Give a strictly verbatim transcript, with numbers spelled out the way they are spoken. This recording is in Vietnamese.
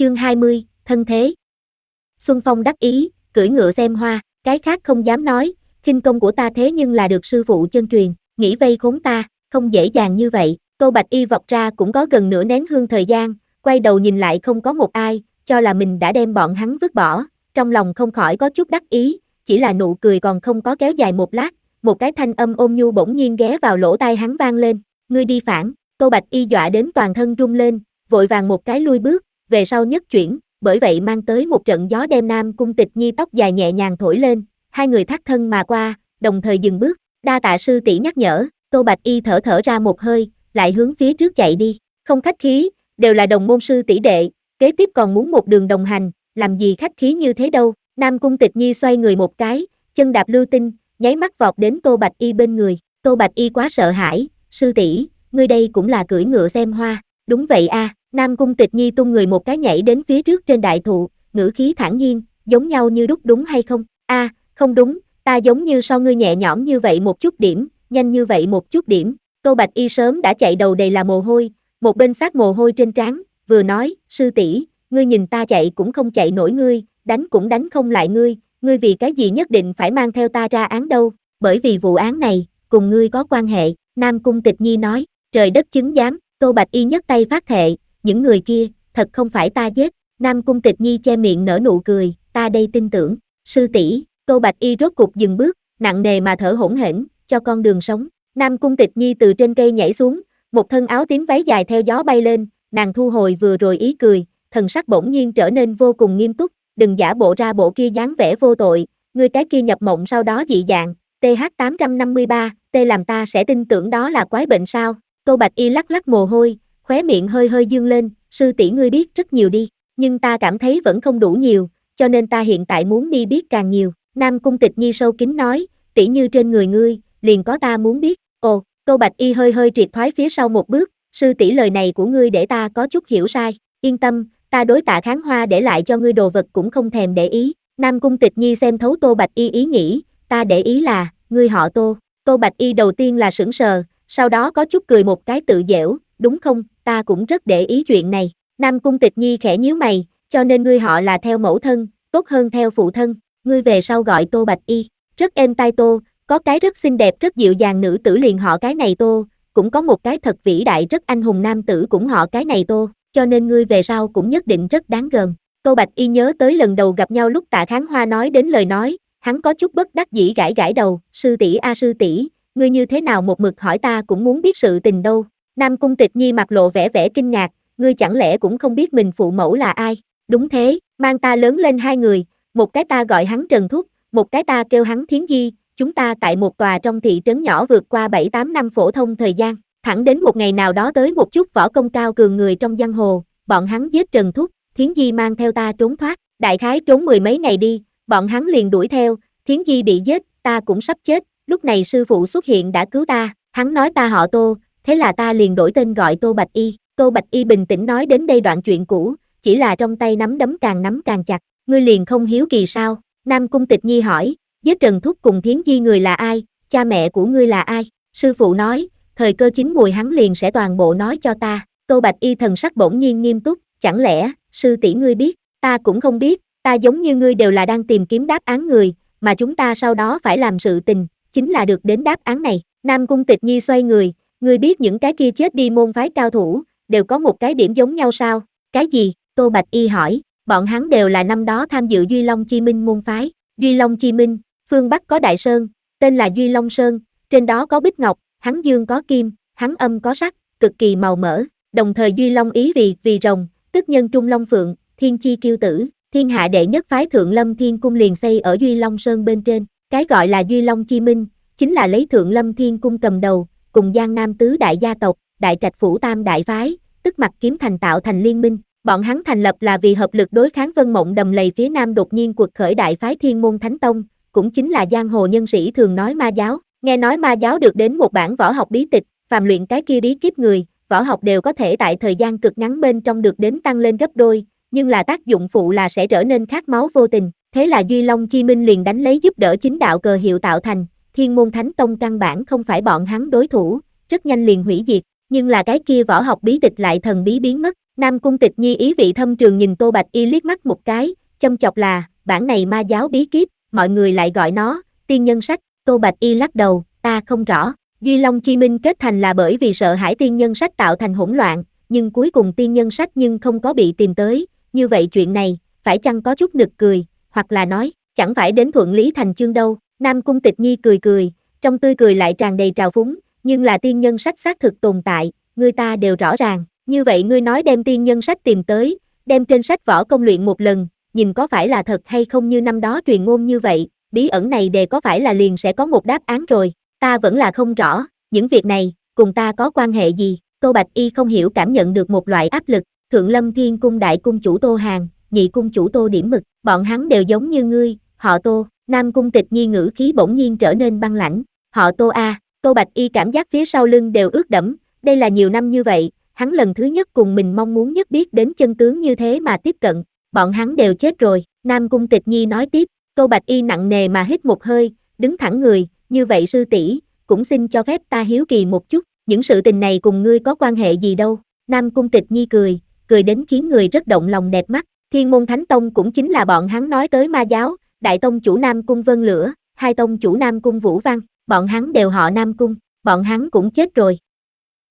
Chương hai mươi, thân thế. Xuân Phong đắc ý, cưỡi ngựa xem hoa, cái khác không dám nói, khinh công của ta thế nhưng là được sư phụ chân truyền, nghĩ vây khốn ta, không dễ dàng như vậy. Tô Bạch Y vọt ra cũng có gần nửa nén hương thời gian, quay đầu nhìn lại không có một ai, cho là mình đã đem bọn hắn vứt bỏ, trong lòng không khỏi có chút đắc ý, chỉ là nụ cười còn không có kéo dài một lát, một cái thanh âm ôn nhu bỗng nhiên ghé vào lỗ tai hắn vang lên, ngươi đi phản. Tô Bạch Y dọa đến toàn thân run lên, vội vàng một cái lui bước, về sau nhất chuyển, bởi vậy mang tới một trận gió đem Nam Cung Tịch Nhi tóc dài nhẹ nhàng thổi lên, hai người thắt thân mà qua, đồng thời dừng bước, đa tạ sư tỷ nhắc nhở. Tô Bạch Y thở thở ra một hơi, lại hướng phía trước chạy đi, không khách khí, đều là đồng môn sư tỷ đệ, kế tiếp còn muốn một đường đồng hành, làm gì khách khí như thế đâu. Nam Cung Tịch Nhi xoay người một cái, chân đạp lưu tinh, nháy mắt vọt đến Tô Bạch Y bên người. Tô Bạch Y quá sợ hãi, sư tỷ, ngươi đây cũng là cưỡi ngựa xem hoa. Đúng vậy a. À. Nam Cung Tịch Nhi tung người một cái nhảy đến phía trước trên đại thụ, ngữ khí thản nhiên, giống nhau như đúc đúng hay không? A, à, không đúng, ta giống như so ngươi nhẹ nhõm như vậy một chút điểm, nhanh như vậy một chút điểm. Tô Bạch Y sớm đã chạy đầu đầy là mồ hôi, một bên sát mồ hôi trên trán, vừa nói, sư tỷ, ngươi nhìn ta chạy cũng không chạy nổi ngươi, đánh cũng đánh không lại ngươi, ngươi vì cái gì nhất định phải mang theo ta ra án đâu? Bởi vì vụ án này, cùng ngươi có quan hệ. Nam Cung Tịch Nhi nói, trời đất chứng giám. Tô Bạch Y nhấc tay phát thệ, những người kia, thật không phải ta giết. Nam Cung Tịch Nhi che miệng nở nụ cười, ta đây tin tưởng, sư tỷ. Tô Bạch Y rốt cục dừng bước, nặng nề mà thở hổn hển, cho con đường sống. Nam Cung Tịch Nhi từ trên cây nhảy xuống, một thân áo tím váy dài theo gió bay lên, nàng thu hồi vừa rồi ý cười, thần sắc bỗng nhiên trở nên vô cùng nghiêm túc, đừng giả bộ ra bộ kia dáng vẻ vô tội, ngươi cái kia nhập mộng sau đó dị dạng, T H tám trăm năm mươi ba, T làm ta sẽ tin tưởng đó là quái bệnh sao? Tô Bạch Y lắc lắc mồ hôi, khóe miệng hơi hơi dương lên, sư tỷ ngươi biết rất nhiều đi, nhưng ta cảm thấy vẫn không đủ nhiều, cho nên ta hiện tại muốn đi biết càng nhiều. Nam Cung Tịch Nhi sâu kín nói, tỷ như trên người ngươi, liền có ta muốn biết. Ồ, Tô Bạch Y hơi hơi triệt thoái phía sau một bước, sư tỷ lời này của ngươi để ta có chút hiểu sai, yên tâm, ta đối Tạ Kháng Hoa để lại cho ngươi đồ vật cũng không thèm để ý. Nam Cung Tịch Nhi xem thấu Tô Bạch Y ý nghĩ, ta để ý là, ngươi họ Tô. Tô Bạch Y đầu tiên là sững sờ, sau đó có chút cười một cái tự giễu, đúng không, ta cũng rất để ý chuyện này. Nam Cung Tịch Nhi khẽ nhíu mày, cho nên ngươi họ là theo mẫu thân, tốt hơn theo phụ thân, ngươi về sau gọi Tô Bạch Y, rất êm tai Tô, có cái rất xinh đẹp rất dịu dàng nữ tử liền họ cái này Tô, cũng có một cái thật vĩ đại rất anh hùng nam tử cũng họ cái này Tô, cho nên ngươi về sau cũng nhất định rất đáng gờm. Tô Bạch Y nhớ tới lần đầu gặp nhau lúc Tạ Kháng Hoa nói đến lời nói, hắn có chút bất đắc dĩ gãi gãi đầu, sư tỷ a sư tỷ, ngươi như thế nào một mực hỏi ta cũng muốn biết sự tình đâu. Nam Cung Tịch Nhi mặt lộ vẻ vẻ kinh ngạc, ngươi chẳng lẽ cũng không biết mình phụ mẫu là ai? Đúng thế, mang ta lớn lên hai người, một cái ta gọi hắn Trần Thúc, một cái ta kêu hắn Thiến Di, chúng ta tại một tòa trong thị trấn nhỏ vượt qua bảy tám năm phổ thông thời gian, thẳng đến một ngày nào đó tới một chút võ công cao cường người trong giang hồ, bọn hắn giết Trần Thúc, Thiến Di mang theo ta trốn thoát, đại khái trốn mười mấy ngày đi, bọn hắn liền đuổi theo, Thiến Di bị giết, ta cũng sắp chết, lúc này sư phụ xuất hiện đã cứu ta, hắn nói ta họ Tô, thế là ta liền đổi tên gọi Tô Bạch Y. Tô Bạch Y bình tĩnh nói đến đây đoạn chuyện cũ, chỉ là trong tay nắm đấm càng nắm càng chặt, ngươi liền không hiếu kỳ sao? Nam Cung Tịch Nhi hỏi, giết Trần Thúc cùng Thiến Di người là ai, cha mẹ của ngươi là ai? Sư phụ nói, thời cơ chín mùi hắn liền sẽ toàn bộ nói cho ta. Tô Bạch Y thần sắc bỗng nhiên nghiêm túc, chẳng lẽ, sư tỷ ngươi biết, ta cũng không biết, ta giống như ngươi đều là đang tìm kiếm đáp án người, mà chúng ta sau đó phải làm sự tình, chính là được đến đáp án này. Nam Cung Tịch Nhi xoay người, ngươi biết những cái kia chết đi môn phái cao thủ, đều có một cái điểm giống nhau sao? Cái gì? Tô Bạch Y hỏi, bọn hắn đều là năm đó tham dự Duy Long Chi Minh môn phái. Duy Long Chi Minh, phương Bắc có Đại Sơn, tên là Duy Long Sơn, trên đó có bích ngọc, hắn dương có kim, hắn âm có sắc, cực kỳ màu mỡ, đồng thời Duy Long ý vì, vì rồng, tức nhân trung long phượng, thiên chi kiêu tử, thiên hạ đệ nhất phái Thượng Lâm Thiên Cung liền xây ở Duy Long Sơn bên trên, cái gọi là Duy Long Chi Minh, chính là lấy Thượng Lâm Thiên Cung cầm đầu, cùng Giang Nam tứ đại gia tộc, Đại Trạch Phủ tam đại phái, tức Mặc Kiếm Thành tạo thành liên minh. Bọn hắn thành lập là vì hợp lực đối kháng Vân Mộng Đầm Lầy phía Nam đột nhiên quật khởi đại phái Thiên Môn Thánh Tông, cũng chính là giang hồ nhân sĩ thường nói ma giáo. Nghe nói ma giáo được đến một bản võ học bí tịch, phàm luyện cái kia bí kíp người, võ học đều có thể tại thời gian cực ngắn bên trong được đến tăng lên gấp đôi, nhưng là tác dụng phụ là sẽ trở nên khát máu vô tình. Thế là Duy Long Chi Minh liền đánh lấy giúp đỡ chính đạo cờ hiệu tạo thành, Thiên Môn Thánh Tông căn bản không phải bọn hắn đối thủ, rất nhanh liền hủy diệt, nhưng là cái kia võ học bí tịch lại thần bí biến mất, Nam Cung Tịch Nhi ý vị thâm trường nhìn Tô Bạch Y liếc mắt một cái, châm chọc là, bản này ma giáo bí kíp, mọi người lại gọi nó, tiên nhân sách, Tô Bạch Y lắc đầu, ta không rõ, Duy Long Chi Minh kết thành là bởi vì sợ hãi tiên nhân sách tạo thành hỗn loạn, nhưng cuối cùng tiên nhân sách nhưng không có bị tìm tới, như vậy chuyện này, phải chăng có chút nực cười, hoặc là nói, chẳng phải đến thuận lý thành chương đâu, Nam Cung Tịch Nhi cười cười, trong tươi cười lại tràn đầy trào phúng, nhưng là tiên nhân sách xác thực tồn tại, người ta đều rõ ràng, như vậy ngươi nói đem tiên nhân sách tìm tới, đem trên sách võ công luyện một lần, nhìn có phải là thật hay không như năm đó truyền ngôn như vậy, bí ẩn này đề có phải là liền sẽ có một đáp án rồi, ta vẫn là không rõ, những việc này, cùng ta có quan hệ gì, Tô Bạch Y không hiểu cảm nhận được một loại áp lực, Thượng Lâm Thiên Cung đại cung chủ Tô Hàn, nhị cung chủ Tô Điểm Mực, bọn hắn đều giống như ngươi, họ Tô, Nam Cung Tịch Nhi ngữ khí bỗng nhiên trở nên băng lãnh, họ Tô a, Tô Bạch Y cảm giác phía sau lưng đều ướt đẫm, đây là nhiều năm như vậy, hắn lần thứ nhất cùng mình mong muốn nhất biết đến chân tướng như thế mà tiếp cận, bọn hắn đều chết rồi, Nam Cung Tịch Nhi nói tiếp, Tô Bạch Y nặng nề mà hít một hơi, đứng thẳng người, như vậy sư tỷ, cũng xin cho phép ta hiếu kỳ một chút, những sự tình này cùng ngươi có quan hệ gì đâu, Nam Cung Tịch Nhi cười, cười đến khiến người rất động lòng đẹp mắt, Thiên Môn Thánh Tông cũng chính là bọn hắn nói tới ma giáo, Đại Tông chủ Nam Cung Vân Lửa, hai tông chủ Nam Cung Vũ Văn, bọn hắn đều họ Nam Cung, bọn hắn cũng chết rồi,